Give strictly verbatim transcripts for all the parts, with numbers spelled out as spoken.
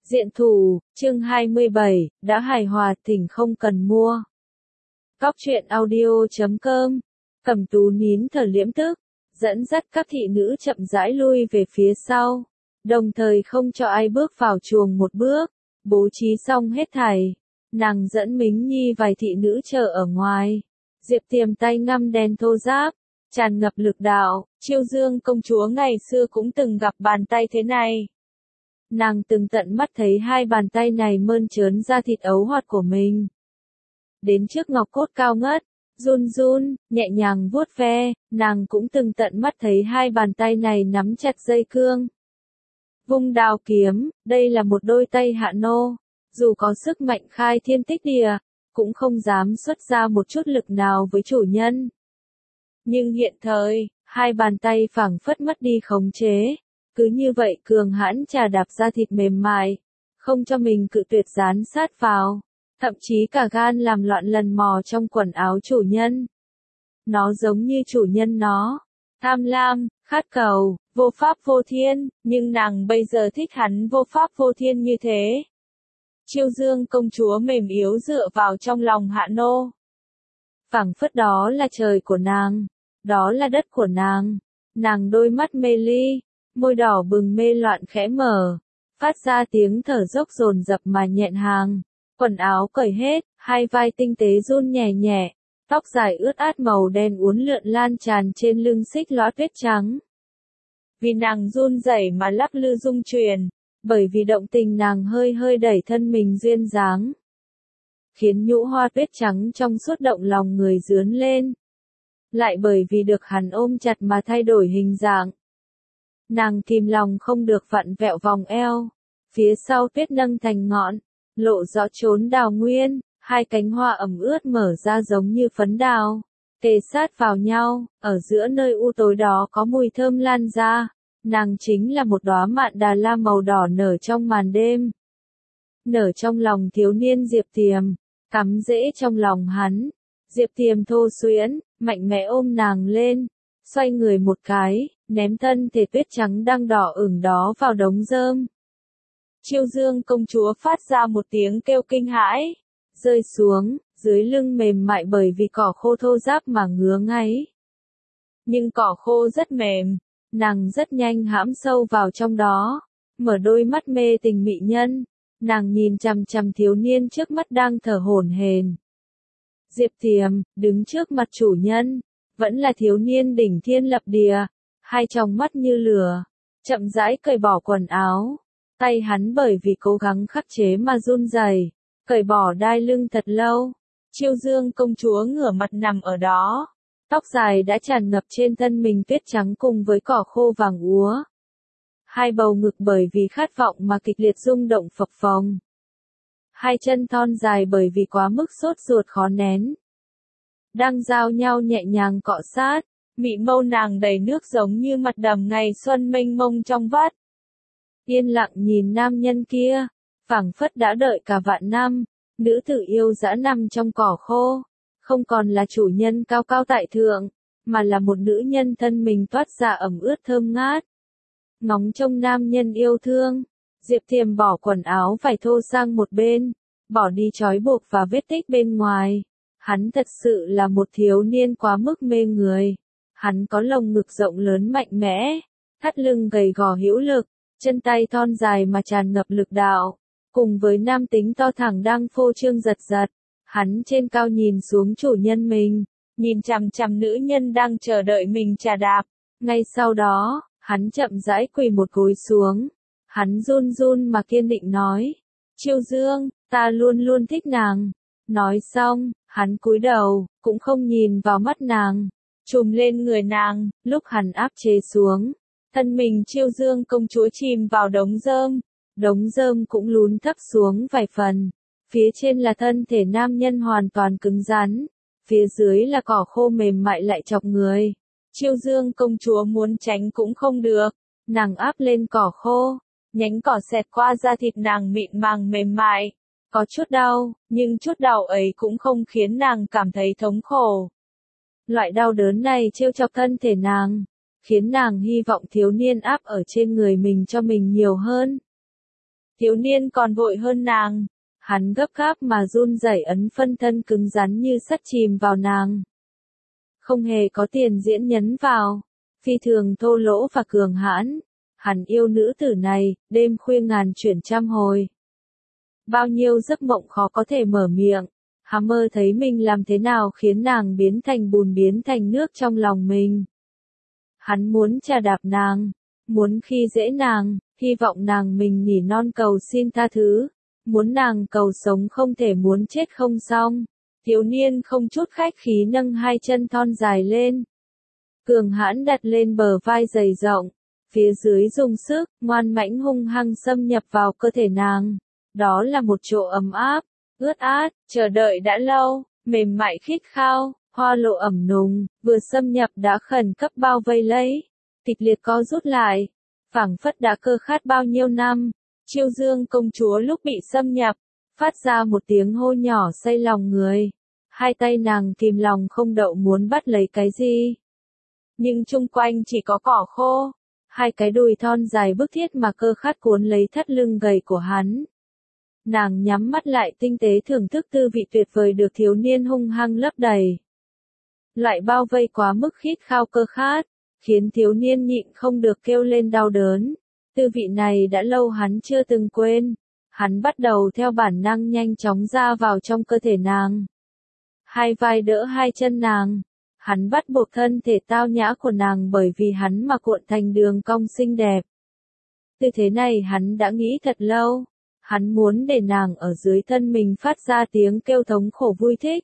Diện thủ, chương hai mươi bảy, đã hài hòa thỉnh không cần mua. Cóc truyện audio chấm com, Cẩm Tú nín thở liễm tức, dẫn dắt các thị nữ chậm rãi lui về phía sau, đồng thời không cho ai bước vào chuồng một bước, bố trí xong hết thảy. Nàng dẫn Mính Nhi vài thị nữ chờ ở ngoài. Diệp Tiềm tay ngăm đèn thô ráp, tràn ngập lực đạo, Chiêu Dương công chúa ngày xưa cũng từng gặp bàn tay thế này. Nàng từng tận mắt thấy hai bàn tay này mơn trớn ra thịt ấu hoạt của mình. Đến trước ngọc cốt cao ngất, run run, nhẹ nhàng vuốt ve, nàng cũng từng tận mắt thấy hai bàn tay này nắm chặt dây cương. Vung đao kiếm, đây là một đôi tay hạ nô, dù có sức mạnh khai thiên tích địa, cũng không dám xuất ra một chút lực nào với chủ nhân. Nhưng hiện thời, hai bàn tay phảng phất mất đi khống chế. Cứ như vậy cường hãn chà đạp ra thịt mềm mại, không cho mình cự tuyệt dán sát vào, thậm chí cả gan làm loạn lần mò trong quần áo chủ nhân. Nó giống như chủ nhân nó, tham lam, khát cầu, vô pháp vô thiên, nhưng nàng bây giờ thích hắn vô pháp vô thiên như thế. Chiêu Dương công chúa mềm yếu dựa vào trong lòng hạ nô. Phảng phất đó là trời của nàng, đó là đất của nàng, nàng đôi mắt mê ly. Môi đỏ bừng mê loạn khẽ mở, phát ra tiếng thở dốc dồn dập mà nhẹn hàng, quần áo cởi hết, hai vai tinh tế run nhẹ nhẹ, tóc dài ướt át màu đen uốn lượn lan tràn trên lưng xích lõa tuyết trắng. Vì nàng run rẩy mà lắc lư rung truyền, bởi vì động tình nàng hơi hơi đẩy thân mình duyên dáng, khiến nhũ hoa tuyết trắng trong suốt động lòng người dướn lên, lại bởi vì được hắn ôm chặt mà thay đổi hình dạng. Nàng kìm lòng không được vặn vẹo vòng eo, phía sau tuyết nâng thành ngọn, lộ rõ chốn đào nguyên, hai cánh hoa ẩm ướt mở ra giống như phấn đào, kề sát vào nhau, ở giữa nơi u tối đó có mùi thơm lan ra, nàng chính là một đóa mạn đà la màu đỏ nở trong màn đêm. Nở trong lòng thiếu niên Diệp Tiềm, cắm rễ trong lòng hắn, Diệp Tiềm thô xuyễn, mạnh mẽ ôm nàng lên, xoay người một cái, ném thân thể tuyết trắng đang đỏ ửng đó vào đống rơm. Chiêu Dương công chúa phát ra một tiếng kêu kinh hãi, rơi xuống, dưới lưng mềm mại bởi vì cỏ khô thô ráp mà ngứa ngáy. Nhưng cỏ khô rất mềm, nàng rất nhanh hãm sâu vào trong đó, mở đôi mắt mê tình mị nhân, nàng nhìn chằm chằm thiếu niên trước mắt đang thở hổn hển. Diệp Tiềm, đứng trước mặt chủ nhân, vẫn là thiếu niên đỉnh thiên lập địa, hai tròng mắt như lửa, chậm rãi cởi bỏ quần áo, tay hắn bởi vì cố gắng khắc chế mà run rẩy, cởi bỏ đai lưng thật lâu. Chiêu Dương công chúa ngửa mặt nằm ở đó, tóc dài đã tràn ngập trên thân mình tuyết trắng cùng với cỏ khô vàng úa. Hai bầu ngực bởi vì khát vọng mà kịch liệt rung động phập phồng. Hai chân thon dài bởi vì quá mức sốt ruột khó nén, đang giao nhau nhẹ nhàng cọ sát, mị mâu nàng đầy nước giống như mặt đầm ngày xuân mênh mông trong vắt. Yên lặng nhìn nam nhân kia, phảng phất đã đợi cả vạn năm, nữ tử yêu dã nằm trong cỏ khô, không còn là chủ nhân cao cao tại thượng, mà là một nữ nhân thân mình toát ra ẩm ướt thơm ngát. Ngóng trông nam nhân yêu thương, Diệp Tiềm bỏ quần áo vải thô sang một bên, bỏ đi trói buộc và vết tích bên ngoài. Hắn thật sự là một thiếu niên quá mức mê người. Hắn có lồng ngực rộng lớn mạnh mẽ, thắt lưng gầy gò hữu lực, chân tay thon dài mà tràn ngập lực đạo, cùng với nam tính to thẳng đang phô trương giật giật. Hắn trên cao nhìn xuống chủ nhân mình, nhìn chằm chằm nữ nhân đang chờ đợi mình trà đạp. Ngay sau đó, hắn chậm rãi quỳ một gối xuống. Hắn run run mà kiên định nói, Chiêu Dương, ta luôn luôn thích nàng. Nói xong, hắn cúi đầu, cũng không nhìn vào mắt nàng, trùm lên người nàng. Lúc hắn áp chế xuống, thân mình Chiêu Dương công chúa chìm vào đống rơm, đống rơm cũng lún thấp xuống vài phần, phía trên là thân thể nam nhân hoàn toàn cứng rắn, phía dưới là cỏ khô mềm mại lại chọc người. Chiêu Dương công chúa muốn tránh cũng không được, nàng áp lên cỏ khô, nhánh cỏ xẹt qua da thịt nàng mịn màng mềm mại. Có chút đau, nhưng chút đau ấy cũng không khiến nàng cảm thấy thống khổ. Loại đau đớn này trêu chọc thân thể nàng, khiến nàng hy vọng thiếu niên áp ở trên người mình cho mình nhiều hơn. Thiếu niên còn vội hơn nàng. Hắn gấp gáp mà run rẩy ấn phân thân cứng rắn như sắt chìm vào nàng. Không hề có tiền diễn nhấn vào. Phi thường thô lỗ và cường hãn. Hắn yêu nữ tử này, đêm khuya ngàn chuyển trăm hồi. Bao nhiêu giấc mộng khó có thể mở miệng. Hắn mơ thấy mình làm thế nào khiến nàng biến thành bùn biến thành nước trong lòng mình. Hắn muốn chà đạp nàng, muốn khi dễ nàng, hy vọng nàng mình nỉ non cầu xin tha thứ, muốn nàng cầu sống không thể muốn chết không xong. Thiếu niên không chút khách khí nâng hai chân thon dài lên. Cường hãn đặt lên bờ vai dày rộng, phía dưới dùng sức, ngoan mãnh hung hăng xâm nhập vào cơ thể nàng. Đó là một chỗ ấm áp, ướt át, chờ đợi đã lâu, mềm mại khít khao, hoa lộ ẩm nùng, vừa xâm nhập đã khẩn cấp bao vây lấy, kịch liệt co rút lại, phảng phất đã cơ khát bao nhiêu năm. Chiêu Dương công chúa lúc bị xâm nhập, phát ra một tiếng hô nhỏ say lòng người. Hai tay nàng kìm lòng không đậu muốn bắt lấy cái gì. Nhưng chung quanh chỉ có cỏ khô, hai cái đùi thon dài bức thiết mà cơ khát cuốn lấy thắt lưng gầy của hắn. Nàng nhắm mắt lại tinh tế thưởng thức tư vị tuyệt vời được thiếu niên hung hăng lấp đầy. Loại bao vây quá mức khít khao cơ khát, khiến thiếu niên nhịn không được kêu lên đau đớn. Tư vị này đã lâu hắn chưa từng quên. Hắn bắt đầu theo bản năng nhanh chóng ra vào trong cơ thể nàng. Hai vai đỡ hai chân nàng. Hắn bắt buộc thân thể tao nhã của nàng bởi vì hắn mà cuộn thành đường cong xinh đẹp. Tư thế này hắn đã nghĩ thật lâu. Hắn muốn để nàng ở dưới thân mình phát ra tiếng kêu thống khổ vui thích.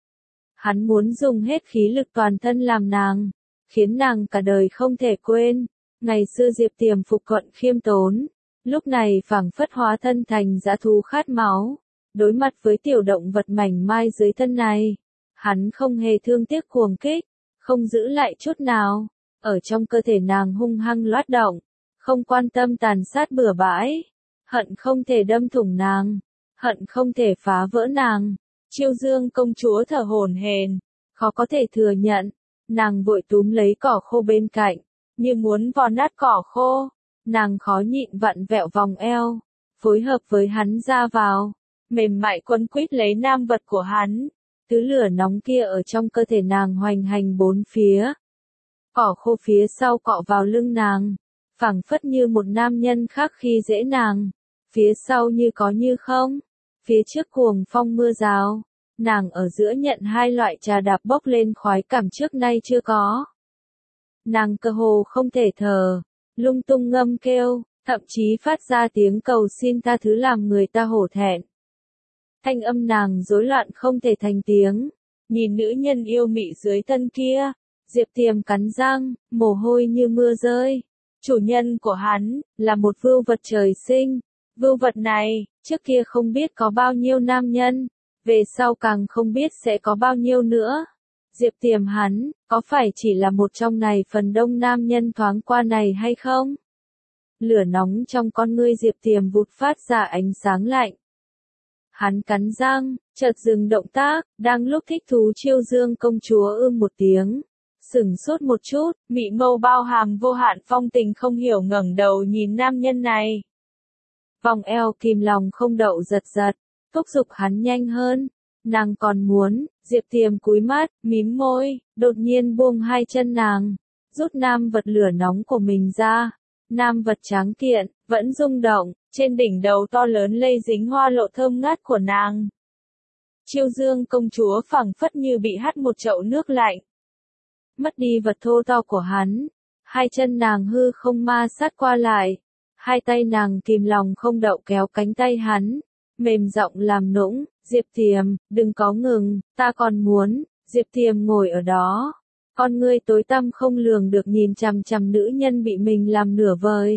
Hắn muốn dùng hết khí lực toàn thân làm nàng, khiến nàng cả đời không thể quên. Ngày xưa Diệp Tiềm phục quận khiêm tốn, lúc này phảng phất hóa thân thành dã thú khát máu. Đối mặt với tiểu động vật mảnh mai dưới thân này, hắn không hề thương tiếc cuồng kích, không giữ lại chút nào, ở trong cơ thể nàng hung hăng loát động, không quan tâm tàn sát bừa bãi. Hận không thể đâm thủng nàng, hận không thể phá vỡ nàng. Chiêu Dương công chúa thở hổn hển, khó có thể thừa nhận. Nàng vội túm lấy cỏ khô bên cạnh, như muốn vò nát cỏ khô. Nàng khó nhịn vặn vẹo vòng eo, phối hợp với hắn ra vào, mềm mại quấn quýt lấy nam vật của hắn. Thứ lửa nóng kia ở trong cơ thể nàng hoành hành bốn phía. Cỏ khô phía sau cọ vào lưng nàng, phảng phất như một nam nhân khác khi dễ nàng. Phía sau như có như không, phía trước cuồng phong mưa rào, nàng ở giữa nhận hai loại trà đạp bốc lên khoái cảm trước nay chưa có. Nàng cơ hồ không thể thở, lung tung ngâm kêu, thậm chí phát ra tiếng cầu xin tha thứ làm người ta hổ thẹn. Thanh âm nàng rối loạn không thể thành tiếng, nhìn nữ nhân yêu mị dưới thân kia, Diệp Tiềm cắn răng, mồ hôi như mưa rơi. Chủ nhân của hắn, là một vưu vật trời sinh. Vưu vật này, trước kia không biết có bao nhiêu nam nhân, về sau càng không biết sẽ có bao nhiêu nữa. Diệp Tiềm hắn, có phải chỉ là một trong này phần đông nam nhân thoáng qua này hay không? Lửa nóng trong con ngươi Diệp Tiềm vụt phát ra ánh sáng lạnh. Hắn cắn răng, chợt dừng động tác, đang lúc thích thú Chiêu Dương công chúa ưm một tiếng. Sửng sốt một chút, mị mâu bao hàm vô hạn phong tình không hiểu ngẩng đầu nhìn nam nhân này. Vòng eo kìm lòng không đậu giật giật, thúc giục hắn nhanh hơn. Nàng còn muốn, Diệp Tiềm cúi mắt, mím môi, đột nhiên buông hai chân nàng, rút nam vật lửa nóng của mình ra. Nam vật tráng kiện, vẫn rung động, trên đỉnh đầu to lớn lây dính hoa lộ thơm ngát của nàng. Chiêu Dương công chúa phảng phất như bị hắt một chậu nước lạnh. Mất đi vật thô to của hắn, hai chân nàng hư không ma sát qua lại. Hai tay nàng kìm lòng không đậu kéo cánh tay hắn, mềm giọng làm nũng, Diệp Tiềm, đừng có ngừng, ta còn muốn. Diệp Tiềm ngồi ở đó, con ngươi tối tăm không lường được nhìn chằm chằm nữ nhân bị mình làm nửa vời.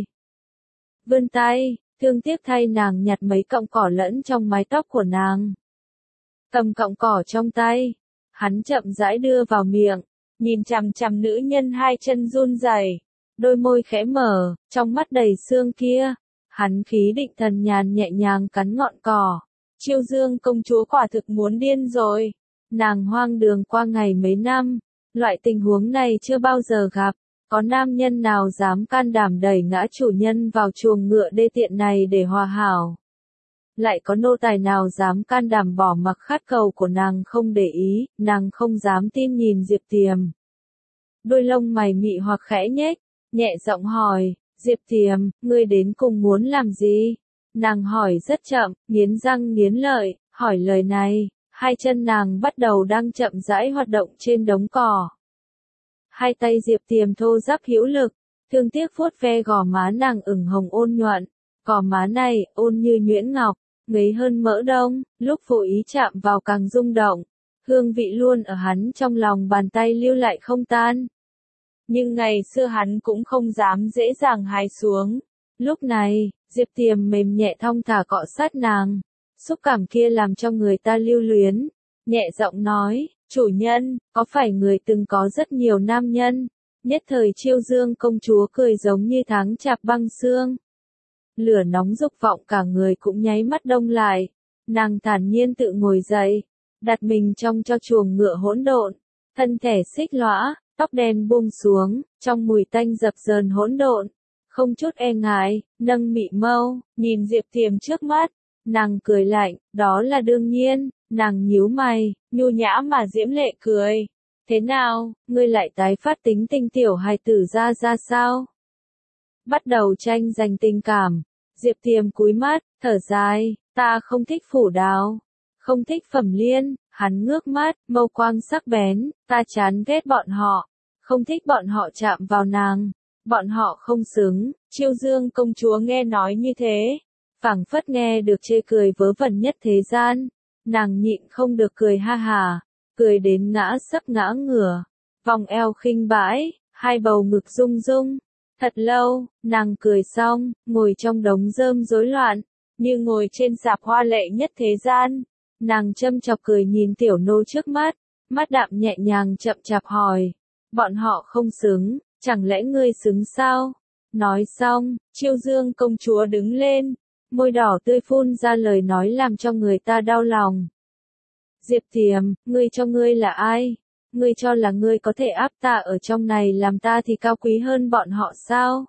Vươn tay, thương tiếc thay nàng nhặt mấy cọng cỏ lẫn trong mái tóc của nàng. Cầm cọng cỏ trong tay, hắn chậm rãi đưa vào miệng, nhìn chằm chằm nữ nhân hai chân run rẩy. Đôi môi khẽ mở, trong mắt đầy sương kia, hắn khí định thần nhàn nhẹ nhàng cắn ngọn cỏ. Chiêu Dương công chúa quả thực muốn điên rồi. Nàng hoang đường qua ngày mấy năm, loại tình huống này chưa bao giờ gặp. Có nam nhân nào dám can đảm đẩy ngã chủ nhân vào chuồng ngựa đê tiện này để hòa hảo? Lại có nô tài nào dám can đảm bỏ mặc khát cầu của nàng không để ý, nàng không dám tin nhìn Diệp Tiềm. Đôi lông mày mị hoặc khẽ nhếch, nhẹ giọng hỏi, Diệp Tiềm, ngươi đến cùng muốn làm gì? Nàng hỏi rất chậm, nghiến răng nghiến lợi, hỏi lời này, hai chân nàng bắt đầu đang chậm rãi hoạt động trên đống cỏ. Hai tay Diệp Tiềm thô ráp hữu lực, thương tiếc vuốt ve gò má nàng ửng hồng ôn nhuận, gò má này ôn như nhuyễn ngọc, ngấy hơn mỡ đông, lúc vô ý chạm vào càng rung động, hương vị luôn ở hắn trong lòng bàn tay lưu lại không tan. Nhưng ngày xưa hắn cũng không dám dễ dàng hái xuống. Lúc này, Diệp Tiềm mềm nhẹ thong thả cọ sát nàng, xúc cảm kia làm cho người ta lưu luyến, nhẹ giọng nói, chủ nhân, có phải người từng có rất nhiều nam nhân? Nhất thời Chiêu Dương công chúa cười giống như tháng chạp băng sương. Lửa nóng dục vọng cả người cũng nháy mắt đông lại, nàng thản nhiên tự ngồi dậy, đặt mình trong cho chuồng ngựa hỗn độn, thân thể xích lõa, tóc đen buông xuống, trong mùi tanh dập dờn hỗn độn, không chút e ngại, nâng mị mâu, nhìn Diệp Tiềm trước mắt, nàng cười lạnh, đó là đương nhiên, nàng nhíu mày, nhu nhã mà diễm lệ cười. Thế nào, ngươi lại tái phát tính tình tiểu hài tử ra ra sao? Bắt đầu tranh giành tình cảm, Diệp Tiềm cúi mắt, thở dài, ta không thích phủ đào, không thích phẩm liên, hắn ngước mắt, mâu quang sắc bén, ta chán ghét bọn họ, không thích bọn họ chạm vào nàng, bọn họ không xứng. Chiêu Dương công chúa nghe nói như thế, phảng phất nghe được chê cười vớ vẩn nhất thế gian, nàng nhịn không được cười ha hà, cười đến ngã sấp ngã ngửa, vòng eo khinh bãi, hai bầu ngực rung rung. Thật lâu, nàng cười xong, ngồi trong đống rơm rối loạn, như ngồi trên sạp hoa lệ nhất thế gian. Nàng châm chọc cười nhìn tiểu nô trước mắt, mắt đạm nhẹ nhàng chậm chạp hỏi, bọn họ không xứng, chẳng lẽ ngươi xứng sao? Nói xong, Chiêu Dương công chúa đứng lên, môi đỏ tươi phun ra lời nói làm cho người ta đau lòng. Diệp Tiềm, ngươi cho ngươi là ai? Ngươi cho là ngươi có thể áp ta ở trong này làm ta thì cao quý hơn bọn họ sao?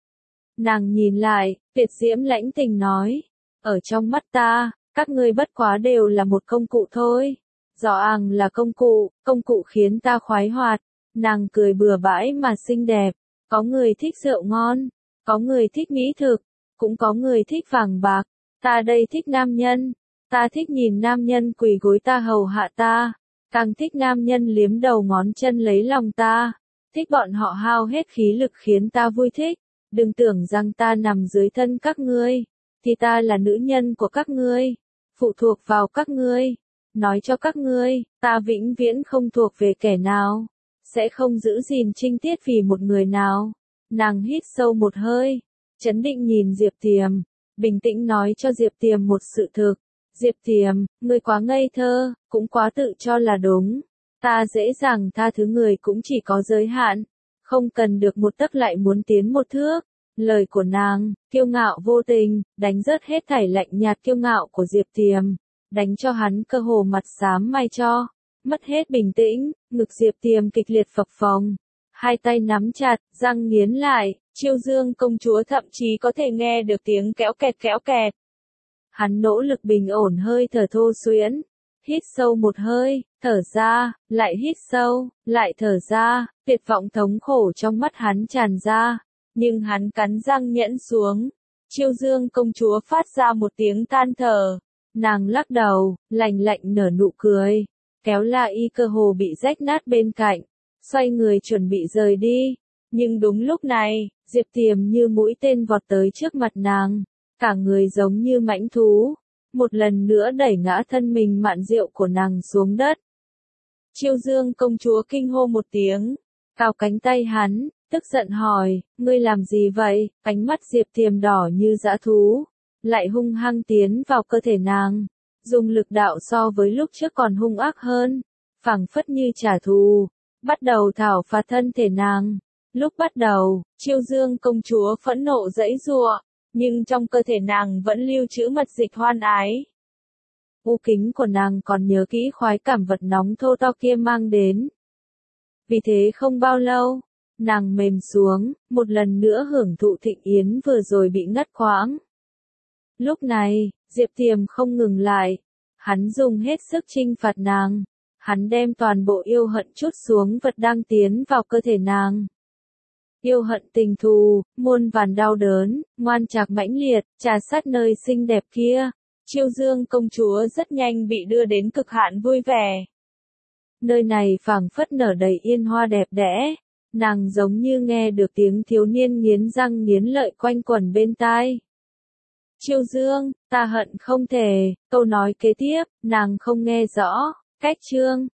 Nàng nhìn lại, tuyệt diễm lãnh tình nói, ở trong mắt ta, các ngươi bất quá đều là một công cụ thôi. Rõ ràng là công cụ, công cụ khiến ta khoái hoạt. Nàng cười bừa bãi mà xinh đẹp, có người thích rượu ngon, có người thích mỹ thực, cũng có người thích vàng bạc. Ta đây thích nam nhân, ta thích nhìn nam nhân quỳ gối ta hầu hạ ta. Càng thích nam nhân liếm đầu ngón chân lấy lòng ta, thích bọn họ hao hết khí lực khiến ta vui thích. Đừng tưởng rằng ta nằm dưới thân các ngươi, thì ta là nữ nhân của các ngươi, phụ thuộc vào các ngươi. Nói cho các ngươi, ta vĩnh viễn không thuộc về kẻ nào, sẽ không giữ gìn trinh tiết vì một người nào. Nàng hít sâu một hơi, chấn định nhìn Diệp Tiềm, bình tĩnh nói cho Diệp Tiềm một sự thực. Diệp Tiềm, ngươi quá ngây thơ, cũng quá tự cho là đúng. Ta dễ dàng tha thứ người cũng chỉ có giới hạn, không cần được một tấc lại muốn tiến một thước. Lời của nàng, kiêu ngạo vô tình, đánh rớt hết thảy lạnh nhạt kiêu ngạo của Diệp Tiềm, đánh cho hắn cơ hồ mặt xám mai cho, mất hết bình tĩnh, ngực Diệp Tiềm kịch liệt phập phồng, hai tay nắm chặt, răng nghiến lại, Chiêu Dương công chúa thậm chí có thể nghe được tiếng kéo kẹt kéo kẹt. Hắn nỗ lực bình ổn hơi thở thô xuyễn, hít sâu một hơi, thở ra, lại hít sâu, lại thở ra, tuyệt vọng thống khổ trong mắt hắn tràn ra, nhưng hắn cắn răng nhẫn xuống. Chiêu Dương công chúa phát ra một tiếng than thở, nàng lắc đầu, lạnh lạnh nở nụ cười, kéo La Y cơ hồ bị rách nát bên cạnh, xoay người chuẩn bị rời đi, nhưng đúng lúc này, Diệp Tiềm như mũi tên vọt tới trước mặt nàng. Cả người giống như mãnh thú, một lần nữa đẩy ngã thân mình mạn rượu của nàng xuống đất. Chiêu Dương công chúa kinh hô một tiếng, cào cánh tay hắn, tức giận hỏi, ngươi làm gì vậy? Ánh mắt Diệp Tiềm đỏ như dã thú, lại hung hăng tiến vào cơ thể nàng, dùng lực đạo so với lúc trước còn hung ác hơn, phảng phất như trả thù, bắt đầu thảo phạt thân thể nàng. Lúc bắt đầu, Chiêu Dương công chúa phẫn nộ giãy giụa, nhưng trong cơ thể nàng vẫn lưu trữ mật dịch hoan ái. U kính của nàng còn nhớ kỹ khoái cảm vật nóng thô to kia mang đến. Vì thế không bao lâu, Nàng mềm xuống, một lần nữa hưởng thụ thịnh yến vừa rồi bị ngắt quãng. Lúc này, Diệp Tiềm không ngừng lại. Hắn dùng hết sức chinh phạt nàng. Hắn đem toàn bộ yêu hận trút xuống vật đang tiến vào cơ thể nàng. Yêu hận tình thù, muôn vàn đau đớn, ngoan trạc mãnh liệt, trà sát nơi xinh đẹp kia. Chiêu Dương công chúa rất nhanh bị đưa đến cực hạn vui vẻ. Nơi này phảng phất nở đầy yên hoa đẹp đẽ. Nàng giống như nghe được tiếng thiếu niên nghiến răng nghiến lợi quanh quẩn bên tai. Chiêu Dương, ta hận không thể, câu nói kế tiếp, nàng không nghe rõ, cách chương.